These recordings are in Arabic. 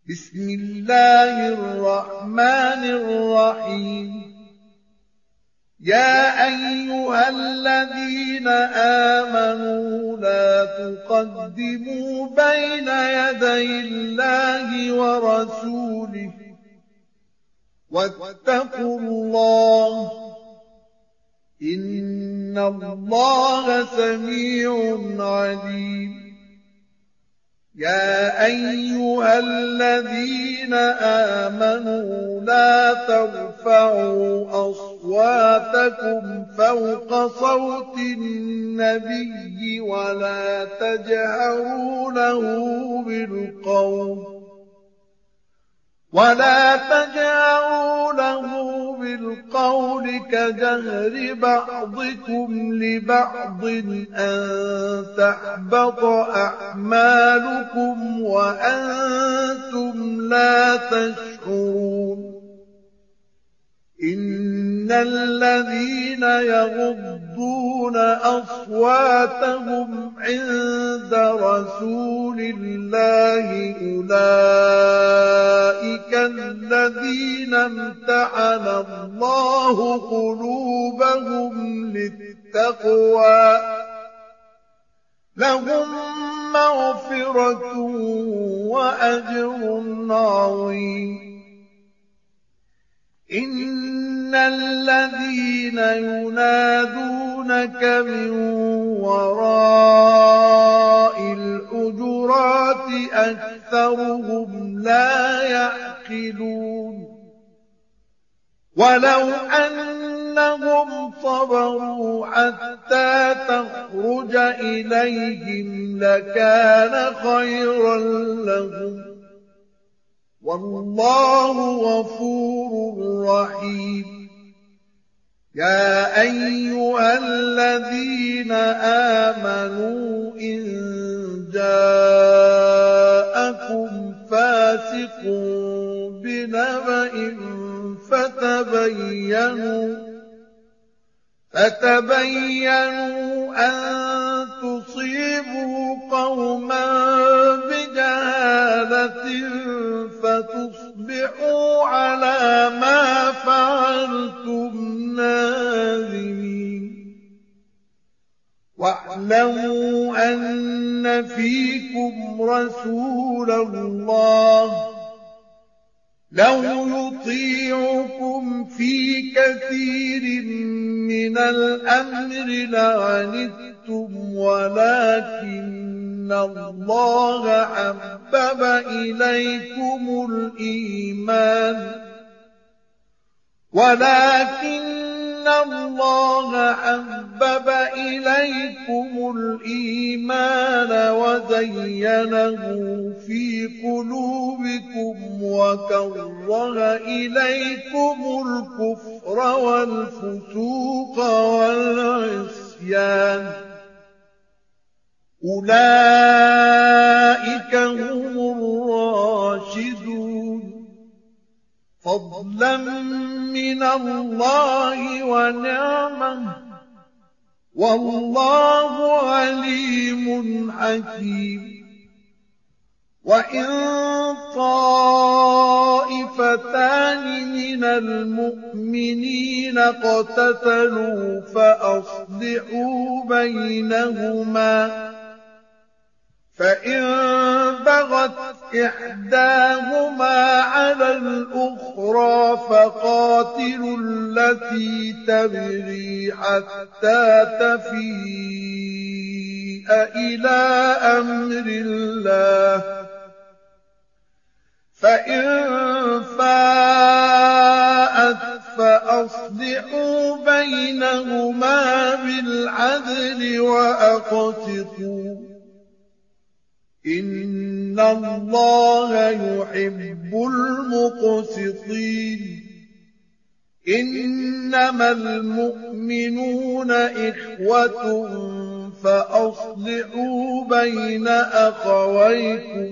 بسم الله الرحمن الرحيم. يا أيها الذين آمنوا لا تقدموا بين يدي الله ورسوله واتقوا الله إن الله سميع عليم. يا أيها الذين آمنوا لا ترفعوا أصواتكم فوق صوت النبي ولا تجهروا له بالقول كجهر بعضكم لبعض أن تحبط أعمالكم وأنتم لا تشعرون. إن الذين يغضون أصواتهم عند رسول الله أولئك الذين امتحن الله قلوبهم للتقوى لهم مغفرة وأجر عظيم. إن الذين ينادونك من وراء الحجرات أكثرهم لا يعقلون. ولو أنهم صبروا حتى تخرج إليهم لكان خيرا لهم والله غفور رحيم. يا أيها الذين آمنوا إن جاءكم فاسق بنبأ فتبينوا أن تصيبوا قوما بجهالة فتصبحوا على ما فعلتم نادمين. واعلموا أن فيكم رسول الله لو يطيعكم في كثير من الأمر لعنتم ولكن الله حبب إليكم الإيمان وزينه في قلوبكم وكره إليكم الكفر والفسوق والعصيان أولئك هم الراشدون فضلا من الله ونعمه والله عليم حكيم. وإن طائفتان من المؤمنين اقتتلوا فأصلحوا بينهما فإن بغت إحداهما على الأخرى فقاتلوا التي تبغي حتى تفيء إلى أمر الله فإن فاءت فأصلحوا بينهما بالعدل وأقسطوا إن الله يحب المقسطين. إنما المؤمنون إخوة فأصلحوا بين أخويكم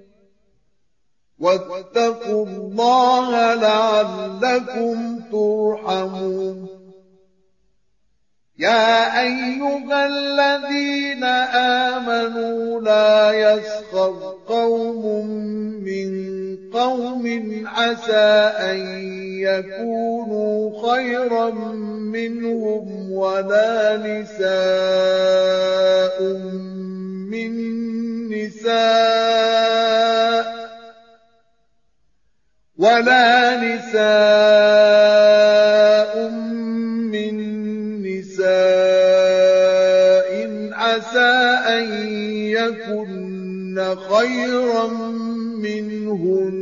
واتقوا الله لعلكم ترحمون. يا أيها الذين آمنوا لا يسخر قوم من عسى أن يكونوا خيرا منهم ولا نساء من نساء عسى أن يكن خيرا منهن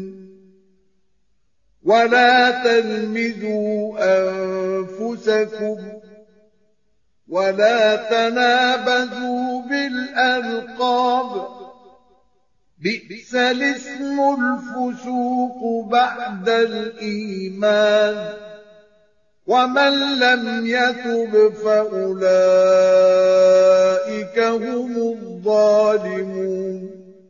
ولا تلمزوا أنفسكم ولا تنابزوا بالألقاب بئس الاسم الفسوق بعد الإيمان ومن لم يتب فأولئك هم الظالمون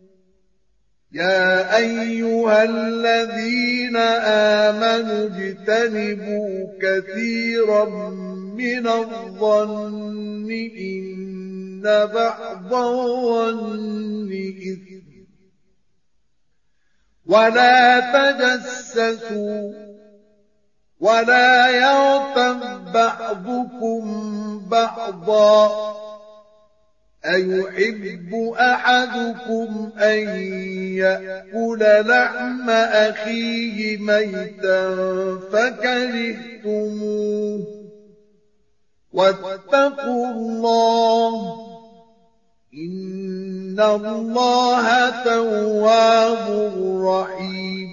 يا أيها الذين آمنوا اجتنبوا كثيرا من الظن إن بعض الظن إثم ولا تجسسوا ولا يغتب بعضكم بعضا أيحب أحدكم أن يأكل لحم أخيه ميتا فكرهتموه واتقوا الله إن الله تواب رحيم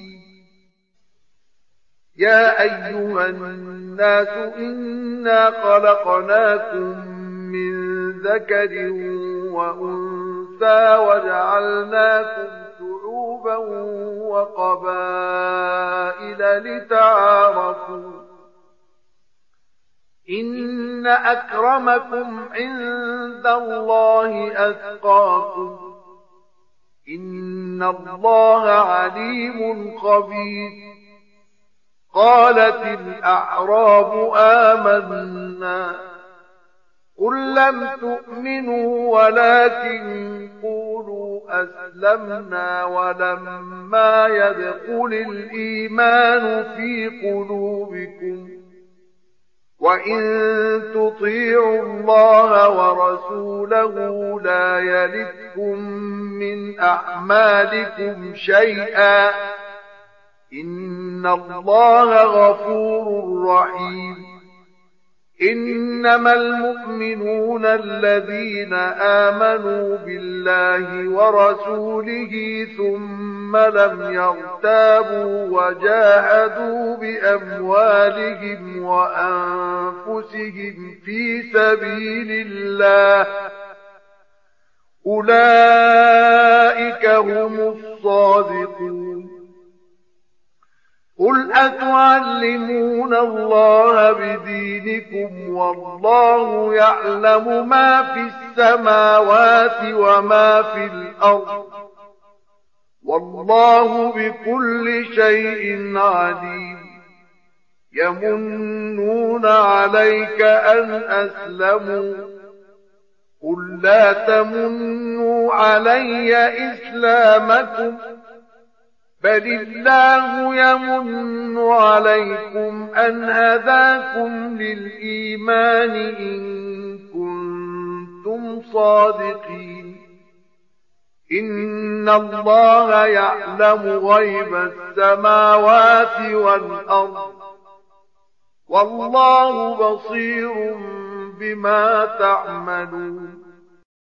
يا أيها الناس إنا خلقناكم من ذكر وأنثى وجعلناكم شعوبا وقبائل لتعارفوا إن أكرمكم عند الله أتقاكم إن الله عليم خبير قالت الأعراب آمنا قل لم تؤمنوا ولكن قولوا أسلمنا ولما يدخل الإيمان في قلوبكم وإن تطيعوا الله ورسوله لا يلدكم من أعمالكم شيئا إن الله غفور رحيم إنما المؤمنون الذين آمنوا بالله ورسوله ثم لم يرتابوا وجاهدوا بأموالهم وأنفسهم في سبيل الله أولئك هم الصادقون قل أتعلمون الله بدينكم والله يعلم ما في السماوات وما في الأرض والله بكل شيء عليم يمنون عليك أن أسلموا قل لا تمنوا علي إسلامكم بل الله يمن عليكم أن هداكم للإيمان إن كنتم صادقين إن الله يعلم غيب السماوات والأرض والله بصير بما تعملون